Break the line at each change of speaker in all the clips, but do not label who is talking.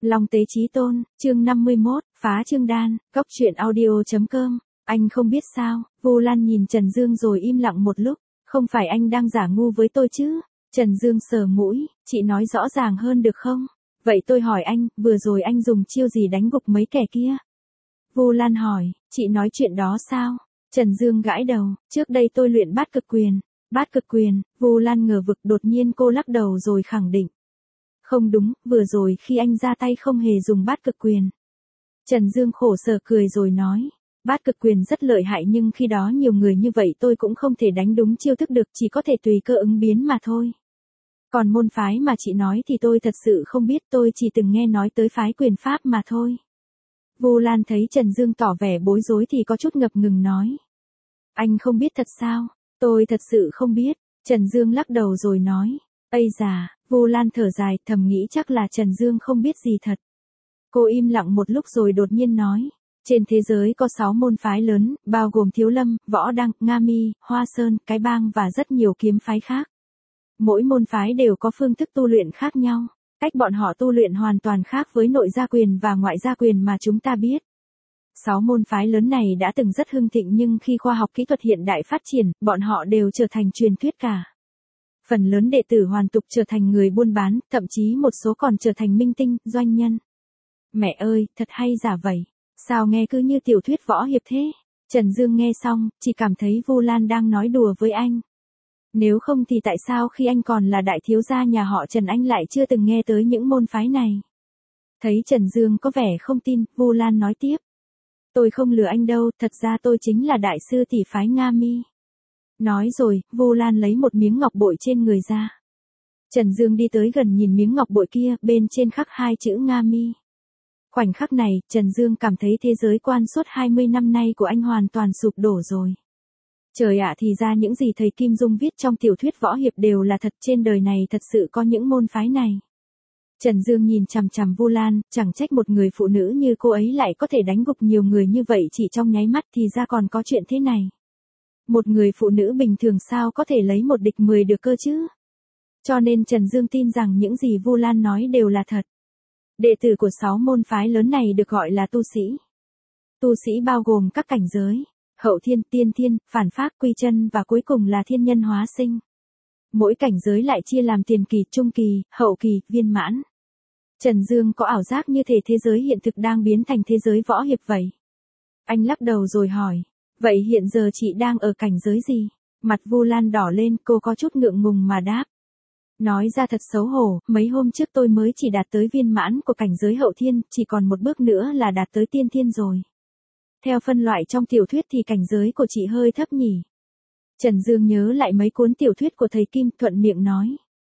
Long Tế Chí Tôn, chương 51, phá chương đan, góc truyện audio.com. Anh không biết sao, Vu Lan nhìn Trần Dương rồi im lặng một lúc, không phải anh đang giả ngu với tôi chứ? Trần Dương sờ mũi, chị nói rõ ràng hơn được không? Vậy tôi hỏi anh, vừa rồi anh dùng chiêu gì đánh gục mấy kẻ kia? Vu Lan hỏi, chị nói chuyện đó sao? Trần Dương gãi đầu, trước đây tôi luyện bát cực quyền. Bát cực quyền, Vu Lan ngờ vực, đột nhiên cô lắc đầu rồi khẳng định. Không đúng, vừa rồi khi anh ra tay không hề dùng bát cực quyền. Trần Dương khổ sở cười rồi nói, bát cực quyền rất lợi hại nhưng khi đó nhiều người như vậy tôi cũng không thể đánh đúng chiêu thức được, chỉ có thể tùy cơ ứng biến mà thôi. Còn môn phái mà chị nói thì tôi thật sự không biết, tôi chỉ từng nghe nói tới phái quyền pháp mà thôi. Vu Lan thấy Trần Dương tỏ vẻ bối rối thì có chút ngập ngừng nói. Anh không biết thật sao? Tôi thật sự không biết. Trần Dương lắc đầu rồi nói. Ây da, Vu Lan thở dài, thầm nghĩ chắc là Trần Dương không biết gì thật. Cô im lặng một lúc rồi đột nhiên nói. Trên thế giới có 6 môn phái lớn, bao gồm Thiếu Lâm, Võ Đăng, Nga Mi, Hoa Sơn, Cái Bang và rất nhiều kiếm phái khác. Mỗi môn phái đều có phương thức tu luyện khác nhau. Cách bọn họ tu luyện hoàn toàn khác với nội gia quyền và ngoại gia quyền mà chúng ta biết. 6 môn phái lớn này đã từng rất hưng thịnh nhưng khi khoa học kỹ thuật hiện đại phát triển, bọn họ đều trở thành truyền thuyết cả. Phần lớn đệ tử hoàn tục trở thành người buôn bán, thậm chí một số còn trở thành minh tinh, doanh nhân. Mẹ ơi, thật hay giả vậy. Sao nghe cứ như tiểu thuyết võ hiệp thế? Trần Dương nghe xong, chỉ cảm thấy Vu Lan đang nói đùa với anh. Nếu không thì tại sao khi anh còn là đại thiếu gia nhà họ Trần anh lại chưa từng nghe tới những môn phái này? Thấy Trần Dương có vẻ không tin, Vu Lan nói tiếp. Tôi không lừa anh đâu, thật ra tôi chính là đại sư tỷ phái Nga Mi. Nói rồi, Vu Lan lấy một miếng ngọc bội trên người ra. Trần Dương đi tới gần nhìn miếng ngọc bội kia, bên trên khắc 2 chữ Nga Mi. Khoảnh khắc này, Trần Dương cảm thấy thế giới quan suốt 20 năm nay của anh hoàn toàn sụp đổ rồi. Trời ạ, thì ra những gì thầy Kim Dung viết trong tiểu thuyết võ hiệp đều là thật, trên đời này thật sự có những môn phái này. Trần Dương nhìn chằm chằm Vu Lan, chẳng trách một người phụ nữ như cô ấy lại có thể đánh gục nhiều người như vậy chỉ trong nháy mắt, thì ra còn có chuyện thế này. Một người phụ nữ bình thường sao có thể lấy một địch 10 được cơ chứ? Cho nên Trần Dương tin rằng những gì Vu Lan nói đều là thật. Đệ tử của 6 môn phái lớn này được gọi là tu sĩ. Tu sĩ bao gồm các cảnh giới, hậu thiên, tiên thiên, phản phác, quy chân và cuối cùng là thiên nhân hóa sinh. Mỗi cảnh giới lại chia làm tiền kỳ, trung kỳ, hậu kỳ, viên mãn. Trần Dương có ảo giác như thể thế giới hiện thực đang biến thành thế giới võ hiệp vậy. Anh lắc đầu rồi hỏi, vậy hiện giờ chị đang ở cảnh giới gì? Mặt Vu Lan đỏ lên, cô có chút ngượng ngùng mà đáp. Nói ra thật xấu hổ, mấy hôm trước tôi mới chỉ đạt tới viên mãn của cảnh giới hậu thiên, chỉ còn một bước nữa là đạt tới tiên thiên rồi. Theo phân loại trong tiểu thuyết thì cảnh giới của chị hơi thấp nhỉ? Trần Dương nhớ lại mấy cuốn tiểu thuyết của thầy Kim, thuận miệng nói.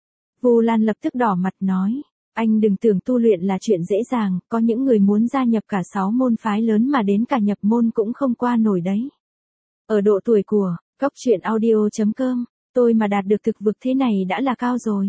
Vu Lan lập tức đỏ mặt nói, anh đừng tưởng tu luyện là chuyện dễ dàng, có những người muốn gia nhập cả 6 môn phái lớn mà đến cả nhập môn cũng không qua nổi đấy. Ở độ tuổi của, góc truyện audio.com, tôi mà đạt được thực vực thế này đã là cao rồi.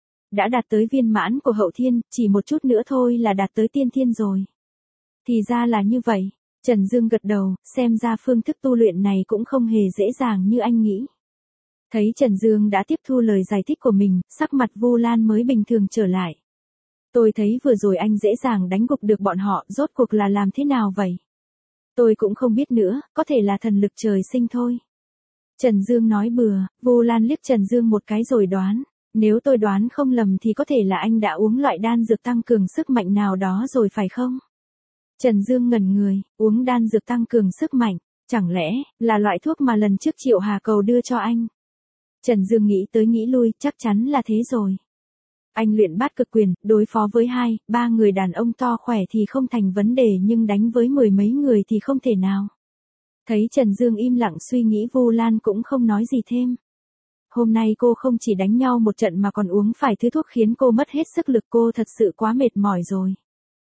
Đã đạt tới viên mãn của hậu thiên, chỉ một chút nữa thôi là đạt tới tiên thiên rồi. Thì ra là như vậy. Trần Dương gật đầu, xem ra phương thức tu luyện này cũng không hề dễ dàng như anh nghĩ. Thấy Trần Dương đã tiếp thu lời giải thích của mình, sắc mặt Vu Lan mới bình thường trở lại. Tôi thấy vừa rồi anh dễ dàng đánh gục được bọn họ, rốt cuộc là làm thế nào vậy? Tôi cũng không biết nữa, có thể là thần lực trời sinh thôi. Trần Dương nói bừa, Vu Lan liếc Trần Dương một cái rồi đoán. Nếu tôi đoán không lầm thì có thể là anh đã uống loại đan dược tăng cường sức mạnh nào đó rồi phải không? Trần Dương ngẩn người, uống đan dược tăng cường sức mạnh, chẳng lẽ là loại thuốc mà lần trước Triệu Hà Cầu đưa cho anh? Trần Dương nghĩ tới nghĩ lui, chắc chắn là thế rồi. Anh luyện bát cực quyền, đối phó với 2, 3 người đàn ông to khỏe thì không thành vấn đề nhưng đánh với 10 mấy người thì không thể nào. Thấy Trần Dương im lặng suy nghĩ, Vu Lan cũng không nói gì thêm. Hôm nay cô không chỉ đánh nhau một trận mà còn uống phải thứ thuốc khiến cô mất hết sức lực, cô thật sự quá mệt mỏi rồi.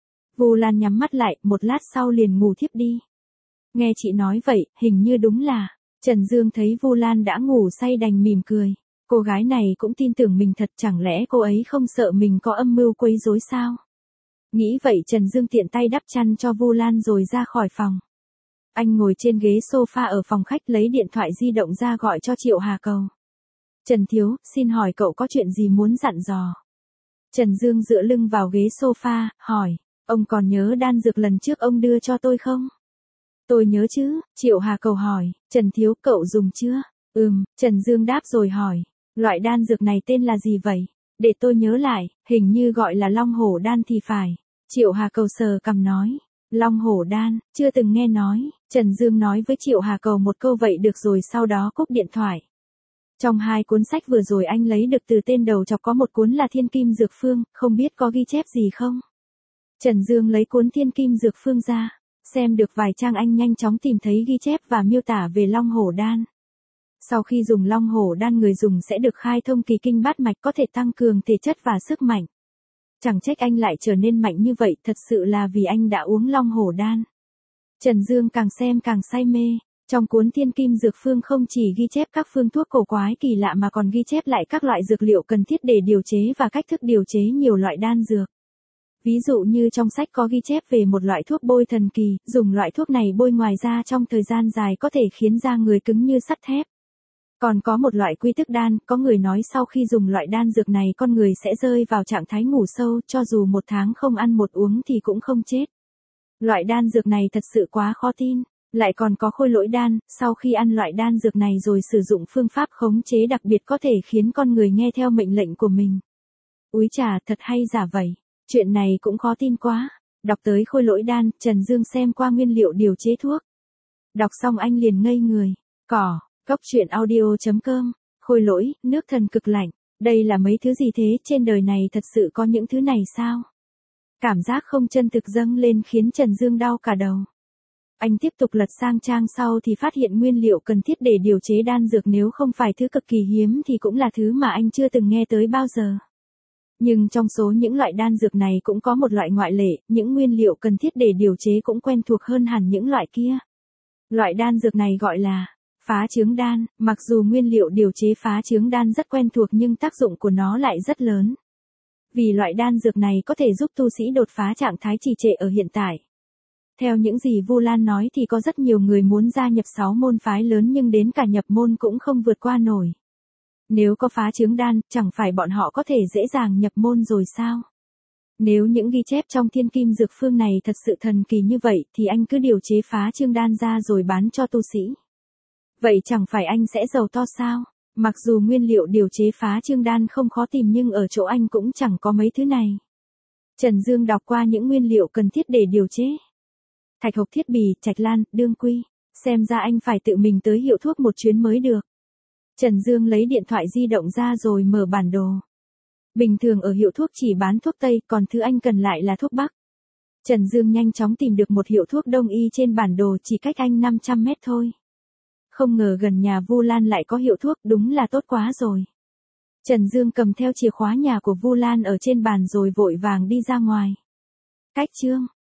Vu Lan nhắm mắt lại, một lát sau liền ngủ thiếp đi. Nghe chị nói vậy, hình như đúng là. Trần Dương thấy Vu Lan đã ngủ say đành mỉm cười. Cô gái này cũng tin tưởng mình thật, chẳng lẽ cô ấy không sợ mình có âm mưu quấy rối sao? Nghĩ vậy Trần Dương tiện tay đắp chăn cho Vu Lan rồi ra khỏi phòng. Anh ngồi trên ghế sofa ở phòng khách lấy điện thoại di động ra gọi cho Triệu Hà Cầu. Trần Thiếu, xin hỏi cậu có chuyện gì muốn dặn dò? Trần Dương dựa lưng vào ghế sofa, hỏi, ông còn nhớ đan dược lần trước ông đưa cho tôi không? Tôi nhớ chứ, Triệu Hà Cầu hỏi, Trần Thiếu cậu dùng chưa? Trần Dương đáp rồi hỏi, loại đan dược này tên là gì vậy? Để tôi nhớ lại, hình như gọi là Long Hổ đan thì phải. Triệu Hà Cầu sờ cằm nói, Long Hổ đan, chưa từng nghe nói. Trần Dương nói với Triệu Hà Cầu một câu vậy được rồi sau đó cúp điện thoại. Trong 2 cuốn sách vừa rồi anh lấy được từ tên đầu chọc có một cuốn là Thiên Kim Dược Phương, không biết có ghi chép gì không? Trần Dương lấy cuốn Thiên Kim Dược Phương ra, xem được vài trang anh nhanh chóng tìm thấy ghi chép và miêu tả về Long Hổ đan. Sau khi dùng Long Hổ đan người dùng sẽ được khai thông kỳ kinh bát mạch có thể tăng cường thể chất và sức mạnh. Chẳng trách anh lại trở nên mạnh như vậy, thật sự là vì anh đã uống Long Hổ đan. Trần Dương càng xem càng say mê. Trong cuốn Thiên Kim Dược Phương không chỉ ghi chép các phương thuốc cổ quái kỳ lạ mà còn ghi chép lại các loại dược liệu cần thiết để điều chế và cách thức điều chế nhiều loại đan dược. Ví dụ như trong sách có ghi chép về một loại thuốc bôi thần kỳ, dùng loại thuốc này bôi ngoài da trong thời gian dài có thể khiến da người cứng như sắt thép. Còn có một loại quy tức đan, có người nói sau khi dùng loại đan dược này con người sẽ rơi vào trạng thái ngủ sâu, cho dù 1 tháng không ăn một uống thì cũng không chết. Loại đan dược này thật sự quá khó tin. Lại còn có khôi lỗi đan, sau khi ăn loại đan dược này rồi sử dụng phương pháp khống chế đặc biệt có thể khiến con người nghe theo mệnh lệnh của mình. Úi chà, thật hay giả vậy. Chuyện này cũng khó tin quá. Đọc tới khôi lỗi đan, Trần Dương xem qua nguyên liệu điều chế thuốc. Đọc xong anh liền ngây người. Cỏ, Cốc Truyện Audio.com, khôi lỗi, nước thần cực lạnh. Đây là mấy thứ gì thế, trên đời này thật sự có những thứ này sao? Cảm giác không chân thực dâng lên khiến Trần Dương đau cả đầu. Anh tiếp tục lật sang trang sau thì phát hiện nguyên liệu cần thiết để điều chế đan dược nếu không phải thứ cực kỳ hiếm thì cũng là thứ mà anh chưa từng nghe tới bao giờ. Nhưng trong số những loại đan dược này cũng có một loại ngoại lệ, những nguyên liệu cần thiết để điều chế cũng quen thuộc hơn hẳn những loại kia. Loại đan dược này gọi là phá trướng đan, mặc dù nguyên liệu điều chế phá trướng đan rất quen thuộc nhưng tác dụng của nó lại rất lớn. Vì loại đan dược này có thể giúp tu sĩ đột phá trạng thái trì trệ ở hiện tại. Theo những gì Vu Lan nói thì có rất nhiều người muốn gia nhập 6 môn phái lớn nhưng đến cả nhập môn cũng không vượt qua nổi. Nếu có phá trướng đan, chẳng phải bọn họ có thể dễ dàng nhập môn rồi sao? Nếu những ghi chép trong Thiên Kim Dược Phương này thật sự thần kỳ như vậy thì anh cứ điều chế phá trướng đan ra rồi bán cho tu sĩ. Vậy chẳng phải anh sẽ giàu to sao? Mặc dù nguyên liệu điều chế phá trướng đan không khó tìm nhưng ở chỗ anh cũng chẳng có mấy thứ này. Trần Dương đọc qua những nguyên liệu cần thiết để điều chế. Thạch hộc thiết bì, trạch lan, đương quy. Xem ra anh phải tự mình tới hiệu thuốc một chuyến mới được. Trần Dương lấy điện thoại di động ra rồi mở bản đồ. Bình thường ở hiệu thuốc chỉ bán thuốc Tây, còn thứ anh cần lại là thuốc Bắc. Trần Dương nhanh chóng tìm được một hiệu thuốc Đông y trên bản đồ chỉ cách anh 500 mét thôi. Không ngờ gần nhà Vu Lan lại có hiệu thuốc, đúng là tốt quá rồi. Trần Dương cầm theo chìa khóa nhà của Vu Lan ở trên bàn rồi vội vàng đi ra ngoài. Cách chương